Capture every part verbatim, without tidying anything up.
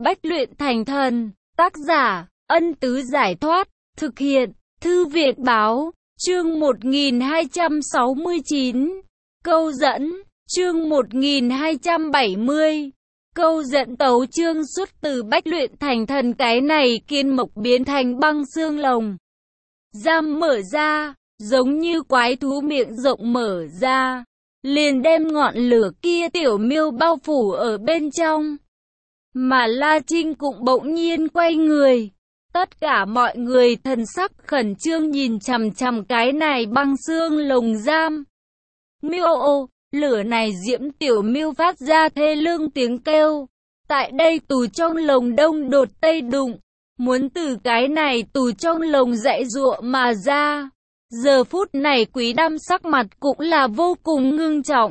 Bách luyện thành thần, tác giả, Ân Tứ Giải Thoát, thực hiện, Thư viện Báo, chương một nghìn hai trăm sáu mươi chín, câu dẫn, chương một nghìn hai trăm bảy mươi, câu dẫn tấu chương xuất từ Bách luyện thành thần. Cái này Kiên Mộc biến thành băng xương lồng giam mở ra, giống như quái thú miệng rộng mở ra, liền đem ngọn lửa kia tiểu miêu bao phủ ở bên trong. Mà La Trinh cũng bỗng nhiên quay người. Tất cả mọi người thần sắc khẩn trương nhìn chằm chằm cái này băng xương lồng giam. Miêu ô, lửa này diễm tiểu miêu phát ra thê lương tiếng kêu. Tại đây tù trong lồng đông đột tây đụng, muốn từ cái này tù trong lồng dãy giụa mà ra. Giờ phút này Quý Đam sắc mặt cũng là vô cùng ngưng trọng.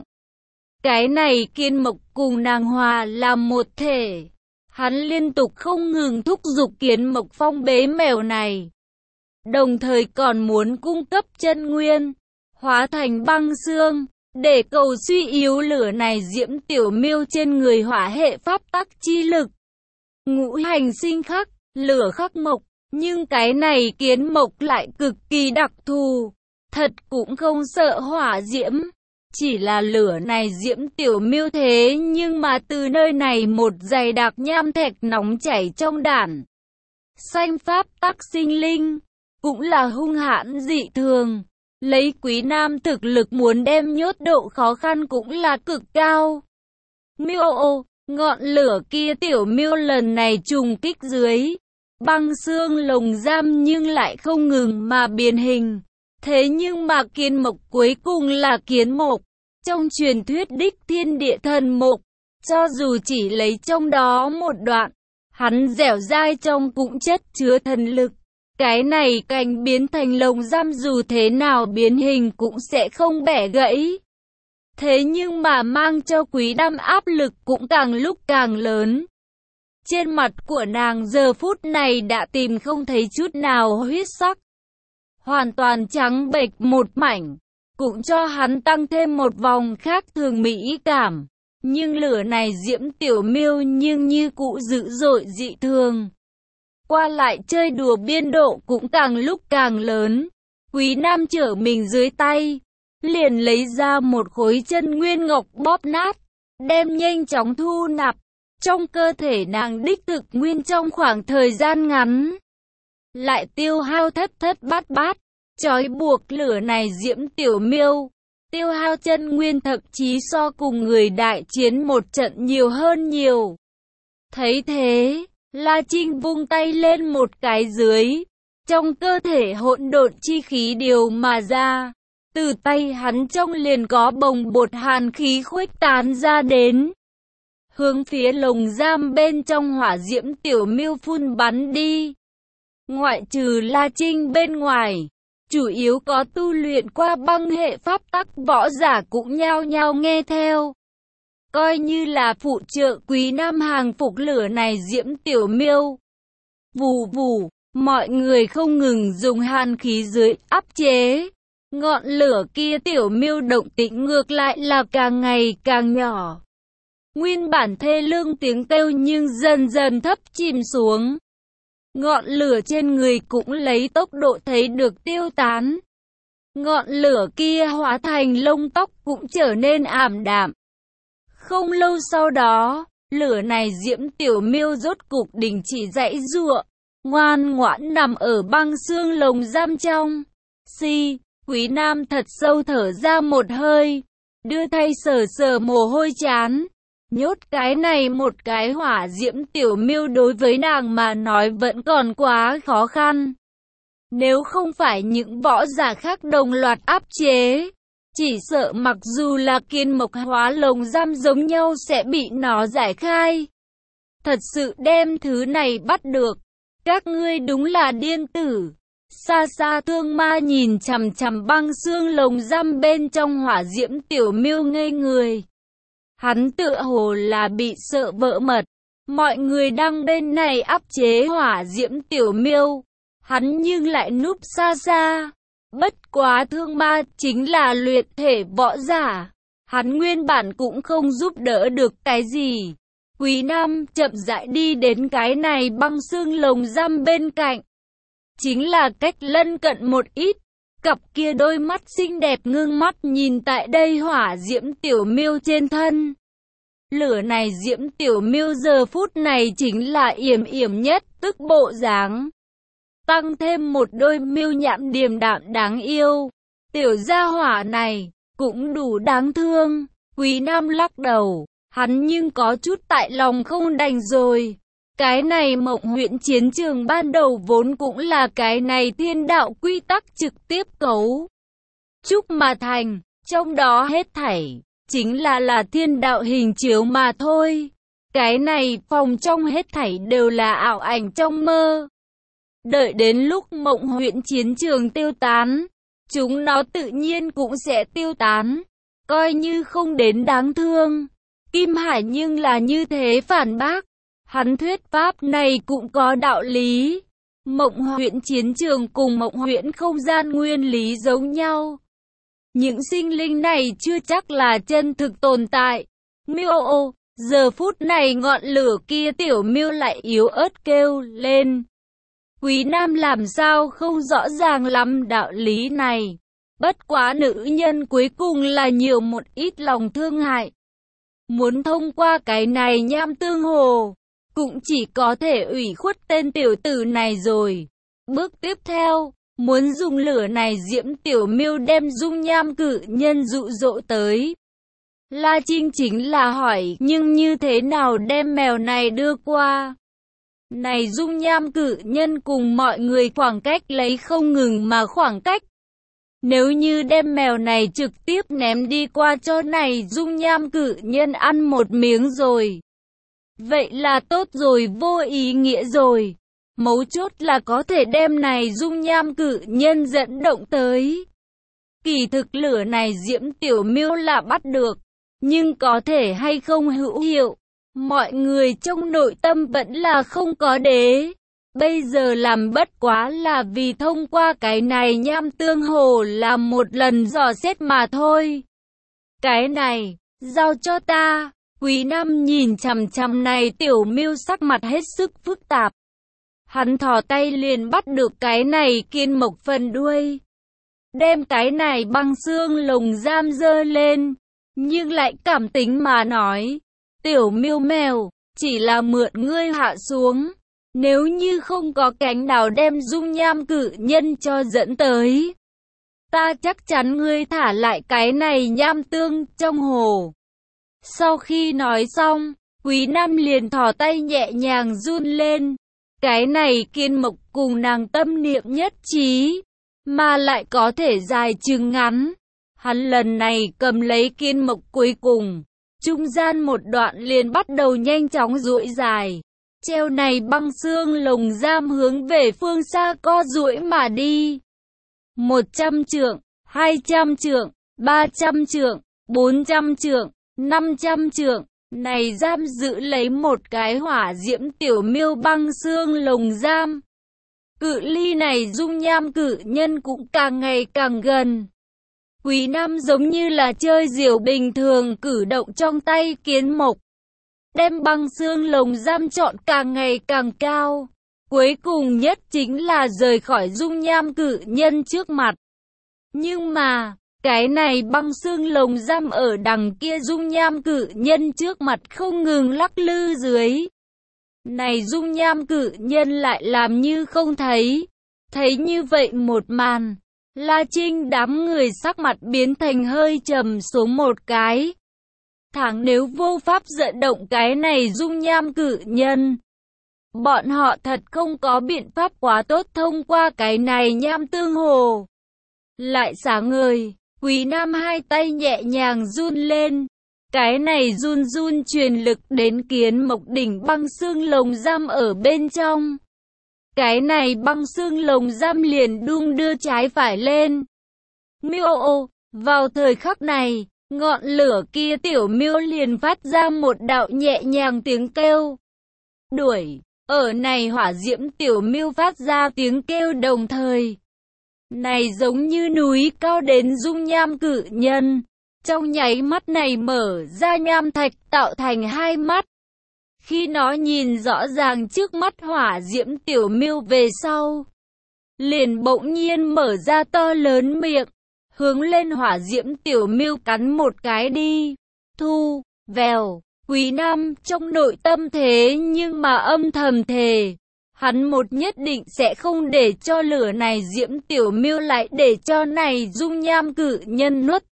Cái này Kiên Mộc cùng nàng hòa làm một thể. Hắn liên tục không ngừng thúc giục Kiến Mộc phong bế mèo này. Đồng thời còn muốn cung cấp chân nguyên, hóa thành băng xương, để cầu suy yếu lửa này diễm tiểu miêu trên người hỏa hệ pháp tắc chi lực. Ngũ hành sinh khắc, lửa khắc mộc, nhưng cái này Kiến Mộc lại cực kỳ đặc thù, thật cũng không sợ hỏa diễm. Chỉ là lửa này diễm tiểu miêu thế nhưng mà từ nơi này một dày đặc nham thạch nóng chảy trong đản. Xanh pháp tắc sinh linh, cũng là hung hãn dị thường. Lấy Quý Nam thực lực muốn đem nhốt độ khó khăn cũng là cực cao. Miêu ô, ngọn lửa kia tiểu miêu lần này trùng kích dưới. Băng xương lồng giam nhưng lại không ngừng mà biến hình. Thế nhưng mà Kiên Mộc cuối cùng là Kiến Mộc. Trong truyền thuyết đích thiên địa thần mộc, cho dù chỉ lấy trong đó một đoạn, hắn dẻo dai trong cũng chất chứa thần lực. Cái này cành biến thành lồng giam dù thế nào biến hình cũng sẽ không bẻ gãy. Thế nhưng mà mang cho Quý Đam áp lực cũng càng lúc càng lớn. Trên mặt của nàng giờ phút này đã tìm không thấy chút nào huyết sắc. Hoàn toàn trắng bệch một mảnh, cũng cho hắn tăng thêm một vòng khác thường mỹ cảm. Nhưng lửa này diễm tiểu miêu nhưng như cũ dữ dội dị thường. Qua lại chơi đùa biên độ cũng càng lúc càng lớn. Quý Nam trở mình dưới tay, liền lấy ra một khối chân nguyên ngọc bóp nát, đem nhanh chóng thu nạp trong cơ thể nàng đích thực nguyên trong khoảng thời gian ngắn. Lại tiêu hao thất thất bát bát, trói buộc lửa này diễm tiểu miêu, tiêu hao chân nguyên thậm chí so cùng người đại chiến một trận nhiều hơn nhiều. Thấy thế, La Trinh vung tay lên một cái dưới, trong cơ thể hỗn độn chi khí điều mà ra, từ tay hắn trong liền có bồng bột hàn khí khuếch tán ra đến, hướng phía lồng giam bên trong hỏa diễm tiểu miêu phun bắn đi. Ngoại trừ La Trinh bên ngoài, chủ yếu có tu luyện qua băng hệ pháp tắc võ giả cũng nhao nhao nghe theo. Coi như là phụ trợ Quý Nam hàng phục lửa này diễm tiểu miêu. Vù vù, mọi người không ngừng dùng hàn khí dưới áp chế. Ngọn lửa kia tiểu miêu động tĩnh ngược lại là càng ngày càng nhỏ. Nguyên bản thê lương tiếng kêu nhưng dần dần thấp chìm xuống. Ngọn lửa trên người cũng lấy tốc độ thấy được tiêu tán. Ngọn lửa kia hóa thành lông tóc cũng trở nên ảm đạm. Không lâu sau đó, lửa này diễm tiểu miêu rốt cục đình chỉ dãy giụa, ngoan ngoãn nằm ở băng xương lồng giam trong. Si, Quý Nam thật sâu thở ra một hơi, đưa tay sờ sờ mồ hôi chán. Nhốt cái này một cái hỏa diễm tiểu miêu đối với nàng mà nói vẫn còn quá khó khăn. Nếu không phải những võ giả khác đồng loạt áp chế, chỉ sợ mặc dù là Kiên Mộc hóa lồng giam giống nhau sẽ bị nó giải khai. Thật sự đem thứ này bắt được, các ngươi đúng là điên tử. Xa xa Thương Ma nhìn chằm chằm băng xương lồng giam bên trong hỏa diễm tiểu miêu ngây người. Hắn tựa hồ là bị sợ vỡ mật. Mọi người đang bên này áp chế hỏa diễm tiểu miêu, hắn nhưng lại núp xa xa. Bất quá Thương Ma chính là luyện thể võ giả, hắn nguyên bản cũng không giúp đỡ được cái gì. Quý Nam chậm rãi đi đến cái này băng xương lồng giam bên cạnh. Chính là cách lân cận một ít. Cặp kia đôi mắt xinh đẹp ngưng mắt nhìn tại đây hỏa diễm tiểu miêu trên thân. Lửa này diễm tiểu miêu giờ phút này chính là yểm yểm nhất tức bộ dáng. Tăng thêm một đôi miêu nhãn điềm đạm đáng yêu. Tiểu gia hỏa này cũng đủ đáng thương. Quý Nam lắc đầu. Hắn nhưng có chút tại lòng không đành rồi. Cái này Mộng Huyễn chiến trường ban đầu vốn cũng là cái này thiên đạo quy tắc trực tiếp cấu trúc mà thành. Trong đó hết thảy chính là là thiên đạo hình chiếu mà thôi. Cái này phòng trong hết thảy đều là ảo ảnh trong mơ. Đợi đến lúc Mộng Huyễn chiến trường tiêu tán, chúng nó tự nhiên cũng sẽ tiêu tán. Coi như không đến đáng thương. Kim Hải nhưng là như thế phản bác. Hắn thuyết pháp này cũng có đạo lý. Mộng Huyễn chiến trường cùng Mộng Huyễn không gian nguyên lý giống nhau. Những sinh linh này chưa chắc là chân thực tồn tại. Miêu ô, giờ phút này ngọn lửa kia tiểu miêu lại yếu ớt kêu lên. Quý Nam làm sao không rõ ràng lắm đạo lý này. Bất quá nữ nhân cuối cùng là nhiều một ít lòng thương hại. Muốn thông qua cái này nham tương hồ, cũng chỉ có thể ủy khuất tên tiểu tử này rồi. Bước tiếp theo, muốn dùng lửa này diễm tiểu miêu đem dung nham cự nhân dụ dỗ tới. La Trinh chính là hỏi, nhưng như thế nào đem mèo này đưa qua? Này dung nham cự nhân cùng mọi người khoảng cách lấy không ngừng mà khoảng cách. Nếu như đem mèo này trực tiếp ném đi qua cho này dung nham cự nhân ăn một miếng rồi. Vậy là tốt rồi, vô ý nghĩa rồi. Mấu chốt là có thể đem này dung nham cự nhân dẫn động tới. Kỳ thực lửa này diễm tiểu miêu là bắt được. Nhưng có thể hay không hữu hiệu. Mọi người trong nội tâm vẫn là không có đế. Bây giờ làm bất quá là vì thông qua cái này nham tương hồ làm một lần dò xét mà thôi. Cái này, giao cho ta. Quý Nam nhìn chằm chằm này tiểu miêu sắc mặt hết sức phức tạp. Hắn thò tay liền bắt được cái này kiên mộc phần đuôi. Đem cái này băng xương lồng giam dơ lên. Nhưng lại cảm tính mà nói. Tiểu miêu mèo, chỉ là mượn ngươi hạ xuống. Nếu như không có cánh nào đem dung nham cự nhân cho dẫn tới, ta chắc chắn ngươi thả lại cái này nham tương trong hồ. Sau khi nói xong, Quý Nam liền thò tay nhẹ nhàng run lên. Cái này kiên mộc cùng nàng tâm niệm nhất trí, mà lại có thể dài chừng ngắn. Hắn lần này cầm lấy kiên mộc cuối cùng, trung gian một đoạn liền bắt đầu nhanh chóng duỗi dài. Treo này băng xương lồng giam hướng về phương xa co duỗi mà đi. Một trăm trượng, hai trăm trượng, ba trăm trượng, bốn trăm trượng, năm trăm trượng. Này giam giữ lấy một cái hỏa diễm tiểu miêu băng xương lồng giam. Cự ly này dung nham cự nhân cũng càng ngày càng gần. Quý Nam giống như là chơi diều bình thường cử động trong tay kiến mộc. Đem băng xương lồng giam trọn càng ngày càng cao. Cuối cùng nhất chính là rời khỏi dung nham cự nhân trước mặt. Nhưng mà, cái này băng xương lồng giam ở đằng kia dung nham cự nhân trước mặt không ngừng lắc lư dưới. Này dung nham cự nhân lại làm như không thấy. Thấy như vậy một màn, La Trinh đám người sắc mặt biến thành hơi trầm xuống một cái. Thẳng nếu vô pháp dẫn động cái này dung nham cự nhân, bọn họ thật không có biện pháp quá tốt thông qua cái này nham tương hồ. Lại sáng ngời, Quý Nam hai tay nhẹ nhàng run lên. Cái này run run truyền lực đến kiến mộc đỉnh băng xương lồng giam ở bên trong. Cái này băng xương lồng giam liền đung đưa trái phải lên. Miêu ô, vào thời khắc này, ngọn lửa kia tiểu miêu liền phát ra một đạo nhẹ nhàng tiếng kêu. Đuổi, ở này hỏa diễm tiểu miêu phát ra tiếng kêu đồng thời. Này giống như núi cao đến dung nham cự nhân. Trong nháy mắt này mở ra nham thạch tạo thành hai mắt. Khi nó nhìn rõ ràng trước mắt hỏa diễm tiểu miêu về sau, liền bỗng nhiên mở ra to lớn miệng, hướng lên hỏa diễm tiểu miêu cắn một cái đi. Thu, vèo, Quý Nam trong nội tâm thế nhưng mà âm thầm thề, hắn một nhất định sẽ không để cho lửa này diễm tiểu miêu lại để cho này dung nham cự nhân nuốt.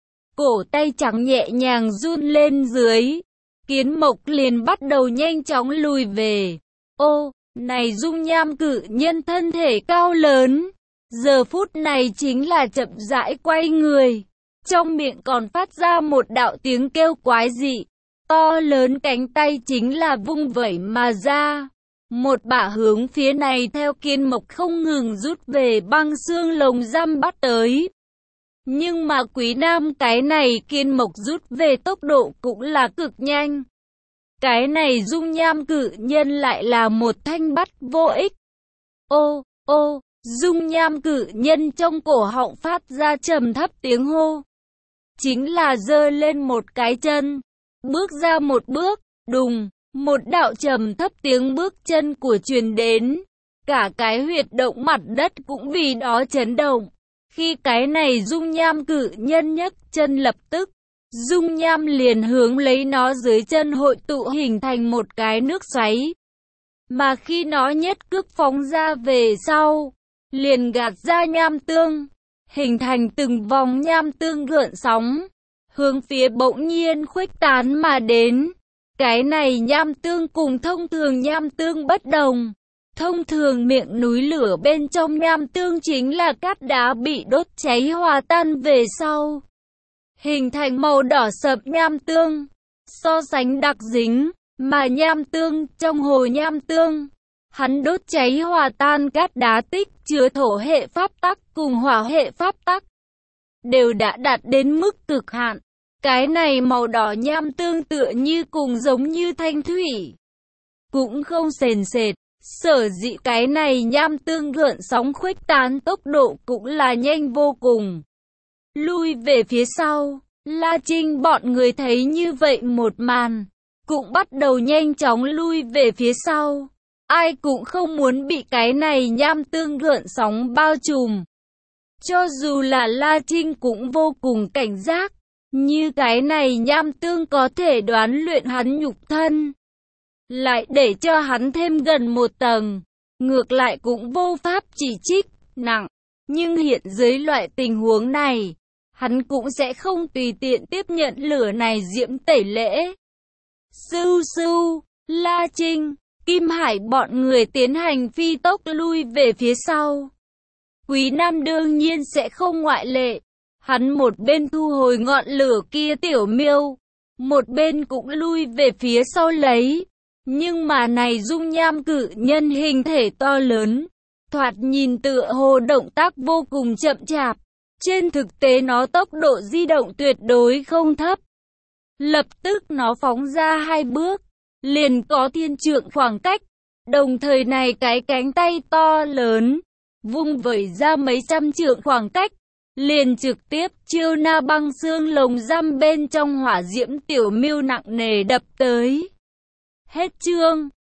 Cổ tay trắng nhẹ nhàng run lên dưới, Kiến Mộc liền bắt đầu nhanh chóng lùi về. Ô, này dung nham cự nhân thân thể cao lớn, giờ phút này chính là chậm rãi quay người, trong miệng còn phát ra một đạo tiếng kêu quái dị. To lớn cánh tay chính là vung vẩy mà ra, một bả hướng phía này theo Kiến Mộc không ngừng rút về băng xương lồng giam bắt tới. Nhưng mà Quý Nam cái này Kiến Mộc rút về tốc độ cũng là cực nhanh. Cái này dung nham cự nhân lại là một thanh bắt vô ích. Ô, ô, dung nham cự nhân trong cổ họng phát ra trầm thấp tiếng hô. Chính là giơ lên một cái chân, bước ra một bước, đùng, một đạo trầm thấp tiếng bước chân của truyền đến. Cả cái huyệt động mặt đất cũng vì đó chấn động. Khi cái này dung nham cự nhân nhấc chân lập tức, dung nham liền hướng lấy nó dưới chân hội tụ hình thành một cái nước xoáy. Mà khi nó nhất cước phóng ra về sau, liền gạt ra nham tương, hình thành từng vòng nham tương gợn sóng, hướng phía bỗng nhiên khuếch tán mà đến. Cái này nham tương cùng thông thường nham tương bất đồng. Thông thường miệng núi lửa bên trong nham tương chính là cát đá bị đốt cháy hòa tan về sau, hình thành màu đỏ sậm nham tương, so sánh đặc dính, mà nham tương trong hồ nham tương, hắn đốt cháy hòa tan cát đá tích chứa thổ hệ pháp tắc cùng hỏa hệ pháp tắc, đều đã đạt đến mức cực hạn. Cái này màu đỏ nham tương tựa như cùng giống như thanh thủy, cũng không sền sệt. Sở dĩ cái này nham tương gợn sóng khuếch tán tốc độ cũng là nhanh vô cùng. Lui về phía sau, La Trinh bọn người thấy như vậy một màn, cũng bắt đầu nhanh chóng lui về phía sau. Ai cũng không muốn bị cái này nham tương gợn sóng bao trùm. Cho dù là La Trinh cũng vô cùng cảnh giác, như cái này nham tương có thể đoán luyện hắn nhục thân, lại để cho hắn thêm gần một tầng, ngược lại cũng vô pháp chỉ trích nặng. Nhưng hiện dưới loại tình huống này, hắn cũng sẽ không tùy tiện tiếp nhận lửa này diễm tẩy lễ. Sưu sưu, La Trinh, Kim Hải bọn người tiến hành phi tốc lui về phía sau. Quý Nam đương nhiên sẽ không ngoại lệ. Hắn một bên thu hồi ngọn lửa kia tiểu miêu, một bên cũng lui về phía sau lấy. Nhưng mà này dung nham cự nhân hình thể to lớn, thoạt nhìn tựa hồ động tác vô cùng chậm chạp. Trên thực tế nó tốc độ di động tuyệt đối không thấp. Lập tức nó phóng ra hai bước, liền có thiên trượng khoảng cách. Đồng thời này cái cánh tay to lớn, vung vẩy ra mấy trăm trượng khoảng cách, liền trực tiếp chiêu na băng xương lồng giam bên trong hỏa diễm tiểu miêu nặng nề đập tới. Hết chương.